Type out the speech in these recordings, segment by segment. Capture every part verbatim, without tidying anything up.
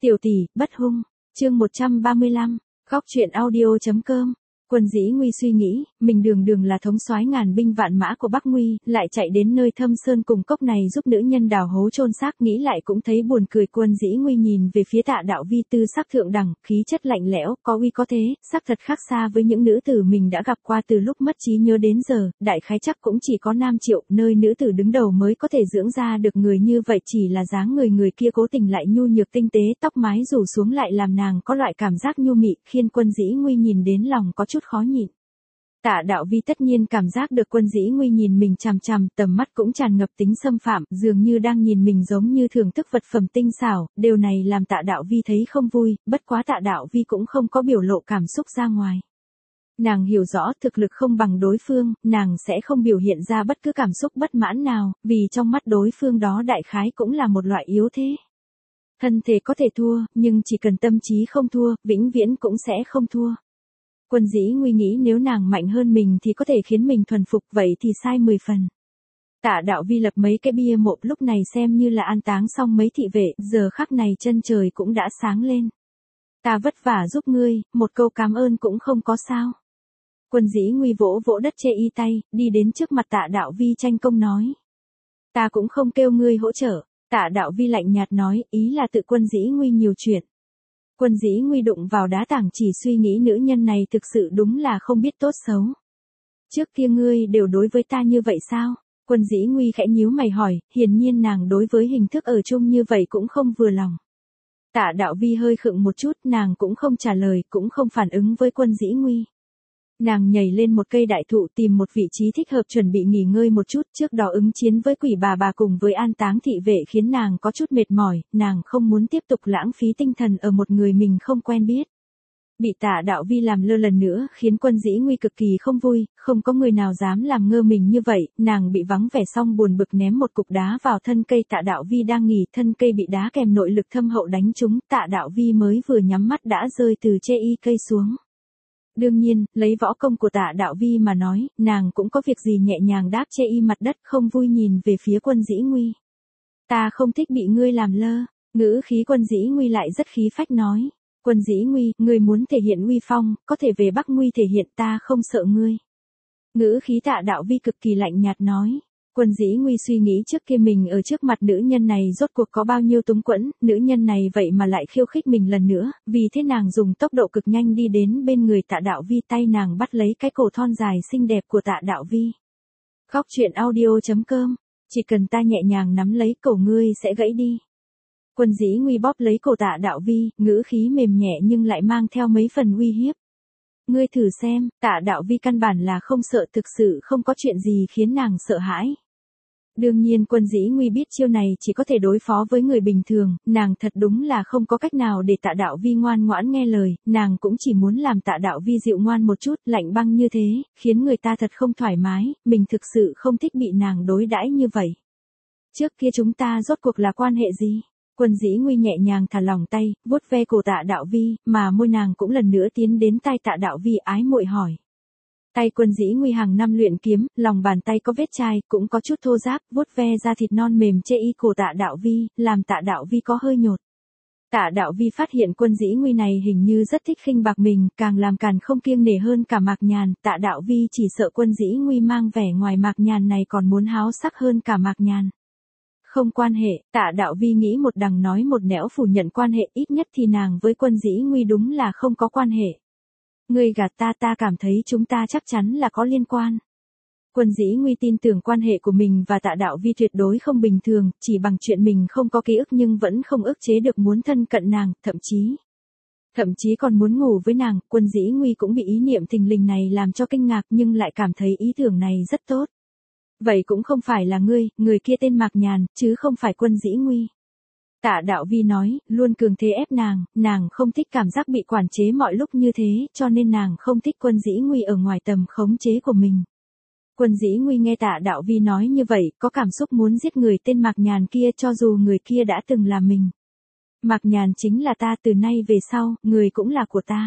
Tiểu tỷ, bất hung. Chương một trăm ba mươi lăm. Góc truyện audio chấm com. Quân Dĩ Nguy suy nghĩ, mình đường đường là thống soái ngàn binh vạn mã của Bắc Nguy, lại chạy đến nơi thâm sơn cùng cốc này giúp nữ nhân đào hố chôn xác, nghĩ lại cũng thấy buồn cười. Quân Dĩ Nguy nhìn về phía Tạ Đạo Vi, tư sắc thượng đẳng, khí chất lạnh lẽo, có uy có thế, sắc thật khác xa với những nữ tử mình đã gặp qua từ lúc mất trí nhớ đến giờ, đại khái chắc cũng chỉ có Nam Triệu, nơi nữ tử đứng đầu mới có thể dưỡng ra được người như vậy, chỉ là dáng người người kia cố tình lại nhu nhược tinh tế, tóc mái rủ xuống lại làm nàng có loại cảm giác nhu mị, khiến Quân Dĩ Nguy nhìn đến lòng có chút khó nhịn. Tạ Đạo Vi tất nhiên cảm giác được Quân Dĩ Nguy nhìn mình chằm chằm, tầm mắt cũng tràn ngập tính xâm phạm, dường như đang nhìn mình giống như thưởng thức vật phẩm tinh xảo, điều này làm Tạ Đạo Vi thấy không vui, bất quá Tạ Đạo Vi cũng không có biểu lộ cảm xúc ra ngoài. Nàng hiểu rõ thực lực không bằng đối phương, nàng sẽ không biểu hiện ra bất cứ cảm xúc bất mãn nào, vì trong mắt đối phương đó đại khái cũng là một loại yếu thế. Thân thể có thể thua, nhưng chỉ cần tâm trí không thua, vĩnh viễn cũng sẽ không thua. Quân Dĩ Nguy nghĩ nếu nàng mạnh hơn mình thì có thể khiến mình thuần phục, vậy thì sai mười phần. Tạ Đạo Vi lập mấy cái bia mộ, lúc này xem như là an táng xong mấy thị vệ, giờ khắc này chân trời cũng đã sáng lên. Ta vất vả giúp ngươi, một câu cảm ơn cũng không có sao. Quân Dĩ Nguy vỗ vỗ đất chê y tay, đi đến trước mặt Tạ Đạo Vi tranh công nói. Ta cũng không kêu ngươi hỗ trợ. Tạ Đạo Vi lạnh nhạt nói, ý là tự Quân Dĩ Nguy nhiều chuyện. Quân Dĩ Nguy đụng vào đá tảng, chỉ suy nghĩ nữ nhân này thực sự đúng là không biết tốt xấu. Trước kia ngươi đều đối với ta như vậy sao? Quân Dĩ Nguy khẽ nhíu mày hỏi, hiển nhiên nàng đối với hình thức ở chung như vậy cũng không vừa lòng. Tạ Đạo Vi hơi khựng một chút, nàng cũng không trả lời, cũng không phản ứng với Quân Dĩ Nguy. Nàng nhảy lên một cây đại thụ, tìm một vị trí thích hợp chuẩn bị nghỉ ngơi một chút, trước đó ứng chiến với quỷ bà bà cùng với an táng thị vệ khiến nàng có chút mệt mỏi, nàng không muốn tiếp tục lãng phí tinh thần ở một người mình không quen biết. Bị Tạ Đạo Vi làm lơ lần nữa khiến Quân Dĩ Nguy cực kỳ không vui, không có người nào dám làm ngơ mình như vậy, nàng bị vắng vẻ xong buồn bực ném một cục đá vào thân cây Tạ Đạo Vi đang nghỉ, thân cây bị đá kèm nội lực thâm hậu đánh trúng, Tạ Đạo Vi mới vừa nhắm mắt đã rơi từ chê y cây xuống. Đương nhiên, lấy võ công của Tạ Đạo Vi mà nói, nàng cũng có việc gì nhẹ nhàng đáp chê y mặt đất, không vui nhìn về phía Quân Dĩ Nguy. Ta không thích bị ngươi làm lơ, ngữ khí Quân Dĩ Nguy lại rất khí phách nói. Quân Dĩ Nguy, ngươi muốn thể hiện uy phong, có thể về Bắc Nguy thể hiện, ta không sợ ngươi. Ngữ khí Tạ Đạo Vi cực kỳ lạnh nhạt nói. Quân Dĩ Nguy suy nghĩ trước kia mình ở trước mặt nữ nhân này rốt cuộc có bao nhiêu túng quẫn, nữ nhân này vậy mà lại khiêu khích mình lần nữa, vì thế nàng dùng tốc độ cực nhanh đi đến bên người Tạ Đạo Vi, tay nàng bắt lấy cái cổ thon dài xinh đẹp của Tạ Đạo Vi. Góc truyện audio chấm com, chỉ cần ta nhẹ nhàng nắm lấy cổ ngươi sẽ gãy đi. Quân Dĩ Nguy bóp lấy cổ Tạ Đạo Vi, ngữ khí mềm nhẹ nhưng lại mang theo mấy phần uy hiếp. Ngươi thử xem, Tạ Đạo Vi căn bản là không sợ, thực sự không có chuyện gì khiến nàng sợ hãi. Đương nhiên Quân Dĩ Nguy biết chiêu này chỉ có thể đối phó với người bình thường, nàng thật đúng là không có cách nào để Tạ Đạo Vi ngoan ngoãn nghe lời, nàng cũng chỉ muốn làm Tạ Đạo Vi dịu ngoan một chút, lạnh băng như thế, khiến người ta thật không thoải mái, mình thực sự không thích bị nàng đối đãi như vậy. Trước kia chúng ta rốt cuộc là quan hệ gì? Quân Dĩ Nguy nhẹ nhàng thả lỏng tay, vuốt ve cổ Tạ Đạo Vi, mà môi nàng cũng lần nữa tiến đến tai Tạ Đạo Vi ái muội hỏi. Tay Quân Dĩ Nguy hàng năm luyện kiếm, lòng bàn tay có vết chai, cũng có chút thô ráp, vuốt ve da thịt non mềm chê y cổ Tạ Đạo Vi, làm Tạ Đạo Vi có hơi nhột. Tạ Đạo Vi phát hiện Quân Dĩ Nguy này hình như rất thích khinh bạc mình, càng làm càng không kiêng nể hơn cả Mạc Nhàn, Tạ Đạo Vi chỉ sợ Quân Dĩ Nguy mang vẻ ngoài Mạc Nhàn này còn muốn háo sắc hơn cả Mạc Nhàn. Không quan hệ, Tạ Đạo Vi nghĩ một đằng nói một nẻo phủ nhận quan hệ, ít nhất thì nàng với Quân Dĩ Nguy đúng là không có quan hệ. Ngươi gạt ta, ta cảm thấy chúng ta chắc chắn là có liên quan. Quân Dĩ Nguy tin tưởng quan hệ của mình và Tạ Đạo Vi tuyệt đối không bình thường, chỉ bằng chuyện mình không có ký ức nhưng vẫn không ức chế được muốn thân cận nàng, thậm chí. Thậm chí còn muốn ngủ với nàng, Quân Dĩ Nguy cũng bị ý niệm thình lình này làm cho kinh ngạc nhưng lại cảm thấy ý tưởng này rất tốt. Vậy cũng không phải là ngươi, người kia tên Mạc Nhàn, chứ không phải Quân Dĩ Nguy. Tạ Đạo Vi nói, luôn cường thế ép nàng, nàng không thích cảm giác bị quản chế mọi lúc như thế, cho nên nàng không thích Quân Dĩ Nguy ở ngoài tầm khống chế của mình. Quân Dĩ Nguy nghe Tạ Đạo Vi nói như vậy, có cảm xúc muốn giết người tên Mạc Nhàn kia cho dù người kia đã từng là mình. Mạc Nhàn chính là ta, từ nay về sau, người cũng là của ta.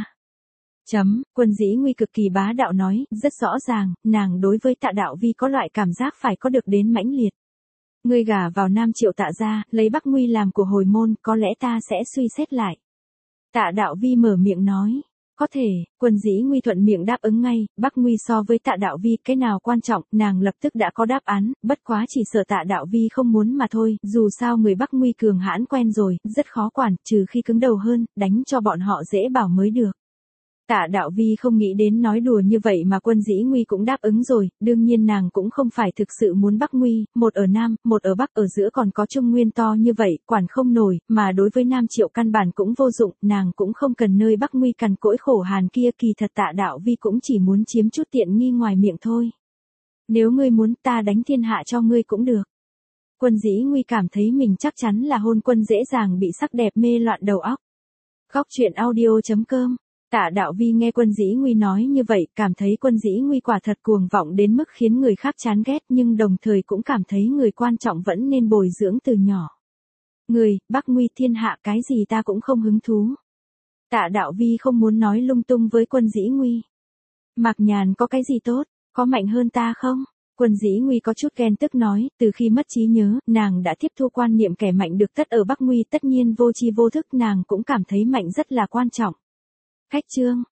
Chấm, Quân Dĩ Nguy cực kỳ bá đạo nói, rất rõ ràng, nàng đối với Tạ Đạo Vi có loại cảm giác phải có được đến mãnh liệt. Ngươi gả vào Nam Triệu Tạ gia, lấy Bắc Nguy làm của hồi môn, có lẽ ta sẽ suy xét lại. Tạ Đạo Vi mở miệng nói. Có thể, Quân Dĩ Nguy thuận miệng đáp ứng ngay, Bắc Nguy so với Tạ Đạo Vi cái nào quan trọng, nàng lập tức đã có đáp án, bất quá chỉ sợ Tạ Đạo Vi không muốn mà thôi, dù sao người Bắc Nguy cường hãn quen rồi, rất khó quản, trừ khi cứng đầu hơn, đánh cho bọn họ dễ bảo mới được. Tạ Đạo Vi không nghĩ đến nói đùa như vậy mà Quân Dĩ Nguy cũng đáp ứng rồi, đương nhiên nàng cũng không phải thực sự muốn Bắc Nguy, một ở Nam, một ở Bắc, ở giữa còn có Trung Nguyên to như vậy, quản không nổi, mà đối với Nam Triệu căn bản cũng vô dụng, nàng cũng không cần nơi Bắc Nguy cằn cỗi khổ hàn kia, kỳ thật Tạ Đạo Vi cũng chỉ muốn chiếm chút tiện nghi ngoài miệng thôi. Nếu ngươi muốn ta đánh thiên hạ cho ngươi cũng được. Quân Dĩ Nguy cảm thấy mình chắc chắn là hôn quân dễ dàng bị sắc đẹp mê loạn đầu óc. Góc truyện audio chấm com. Tạ Đạo Vi nghe Quân Dĩ Nguy nói như vậy, cảm thấy Quân Dĩ Nguy quả thật cuồng vọng đến mức khiến người khác chán ghét, nhưng đồng thời cũng cảm thấy người quan trọng vẫn nên bồi dưỡng từ nhỏ. Người, Bắc Nguy thiên hạ cái gì ta cũng không hứng thú. Tạ Đạo Vi không muốn nói lung tung với Quân Dĩ Nguy. Mạc Nhàn có cái gì tốt, có mạnh hơn ta không? Quân Dĩ Nguy có chút ghen tức nói, từ khi mất trí nhớ, nàng đã tiếp thu quan niệm kẻ mạnh được tất ở Bắc Nguy, tất nhiên vô tri vô thức nàng cũng cảm thấy mạnh rất là quan trọng. Khách trương,